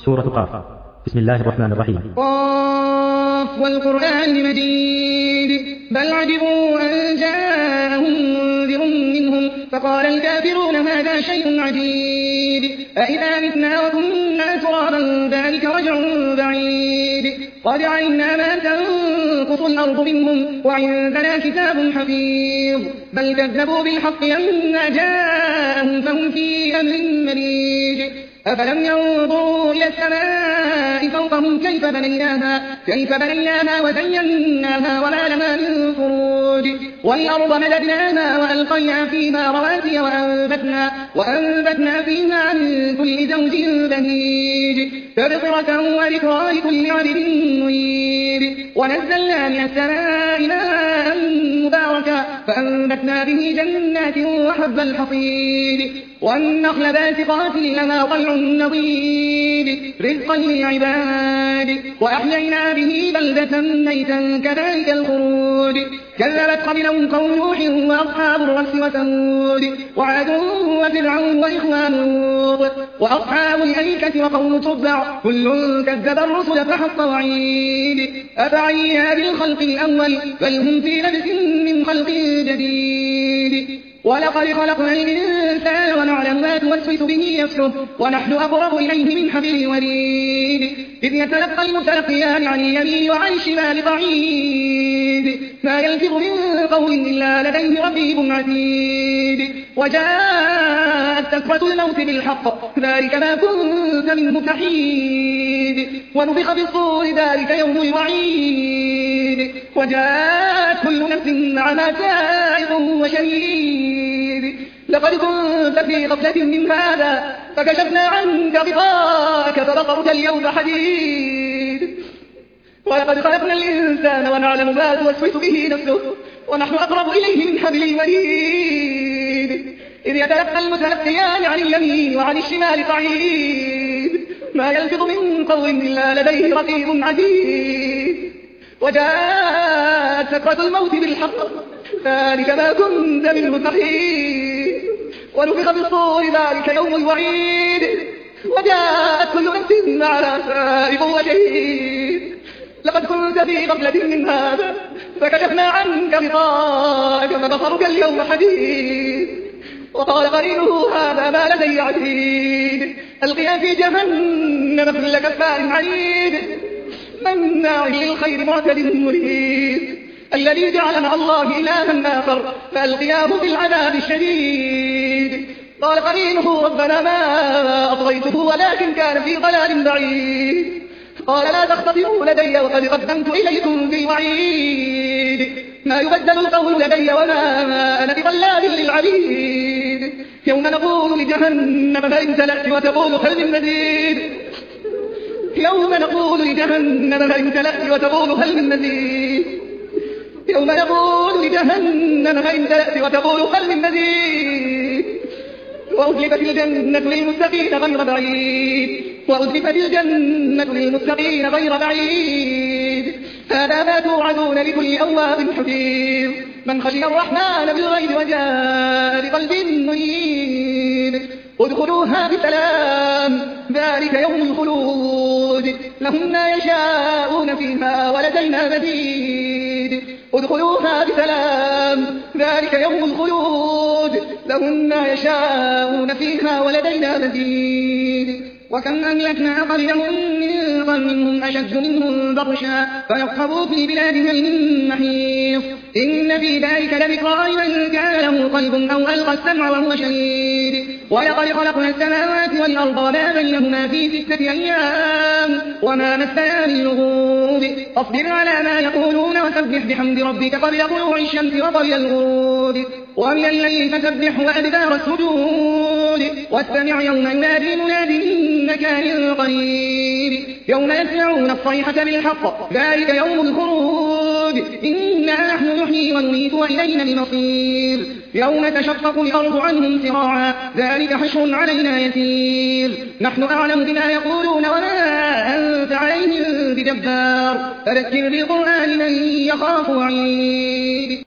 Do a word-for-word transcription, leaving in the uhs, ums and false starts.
سورة قاف. بسم الله الرحمن الرحيم. قاف والقرآن المجيد بل عجبوا أن جاءهم منذر منهم فقال الكافرون هذا شيء عجيب أإذا متنا وكنا ترابا ذلك رجع بعيد قد علمنا ما تنقص الأرض منهم وعندنا كتاب حفيظ بل كذبوا بالحق لما جاءهم فهم في أمر مريج أفلم ينظروا إلى السماء فوقهم كيف بنيناها كيف بنيناها وزيناها وما لها من فروج والأرض مددناها وألقينا فيها رواسي وأنبتنا, وأنبتنا فيها من كل زوج بهيج تبصرة وذكرى لكل عبد منيب ونزلنا من السماء ماء مباركا فأنبتنا به جنات وحب الحصيد والنخل باسقات لها طلع نضيد رزقا للعباد وأحيينا به بلدة ميتا كذلك الخروج كذبت قبلهم قوم نوح وأصحاب الرس وثمود وعاد وفرعون وإخوان لوط وأصحاب الأيكة وقوم تبع كل كذب الرسل فحق وعيد أفعينا بالخلق الأول بل هم في لبس من خلق جديد ولقد خلقنا الإنسان ونعلم ما توسوس به نفسه ونحن أقرب إليه من حبل الوريد إذ يتلقى المتلقيان عن اليمين وعن الشمال قعيد ما يلفظ من قول إلا لديه رقيب عتيد وجاءت سكرة الموت بالحق ذلك ما كنت منه تحيد ونفخ في الصور ذلك يوم الوعيد وجاءت كل نفس معها سائق وشهيد لقد كنت في غفلة من هذا فكشفنا عنك غطاءك فبصرك اليوم حديد ولقد خلقنا الإنسان ونعلم ما توسوس به نفسه ونحن أقرب إليه من حبل الوريد إذ يتلقى المتلقيان عن اليمين وعن الشمال قعيد ما يلفظ من قول إلا لديه رقيب عتيد وجاءت سكرة الموت بالحق ذلك ما كنت منه تحيد ونفخ في الصور ذلك يوم الوعيد وجاءت كل نفس معها سائق وشهيد لقد كنت في غفلة من هذا فكشفنا عنك غطاءك فبصرك اليوم حديد وقال قرينه هذا ما لدي عتيد ألقيا في جهنم كل كفار عنيد مناع للخير معتد مريد الذي جعل مع الله إلها آخر فألقياه في العذاب الشديد قال قرينه ربنا ما أطغيته ولكن كان في ضلال بعيد قال لا تختصموا لدي وقد قدمت إليكم بالوعيد ما يبدل القول لدي وما أنا بظلام للعبيد يوم نقول لجهنم فإن تلأت وتقول هل من مزيد يوم نقول لجهنم فإن تلأت وتقول هل من مزيد يوم نقول لجهنم فإن تلأت وتقول هل من مزيد وأزلفت الجنة للمتقين غير بعيد وأزلفت الجنة للمتقين غير بعيد هذا ما توعدون لكل أواب حفيظ من خشي الرحمن بالغيب وجاء بقلب منيب ادخلوها بسلام ذلك يوم الخلود لهم ما يشاءون فيها ولدينا مزيد ادخلوها بسلام ذلك يوم الخلود لهم ما يشاءون فيها ولدينا مزيد وكم أهلكنا قبلهم من قرن أشد منهم بطشا فيركبوا في بلاد من محيص إن في ذلك لذكرى لمن كان له قلب أو ألقى السمع وهو شهيد ولقد خلقنا السماوات والأرض وما بينهما في ستة أيام وما مسنا من لغوب فاصبر على ما يقولون وسبح بحمد ربك قبل طلوع الشمس وقبل الغروب ومن الليل فسبح وأدبار السجود واستمع يوم ينادي مناد من مكان قريب يوم يسمعون الصيحة بالحق ذلك يوم الخروج إنا نحن نحيي ونميت وإلينا المصير يوم تشقق الأرض عنهم سراعا ذلك حشر علينا يسير نحن أعلم بما يقولون وما أنت عليهم بجبار فذكر بالقرآن من يخاف وعيد.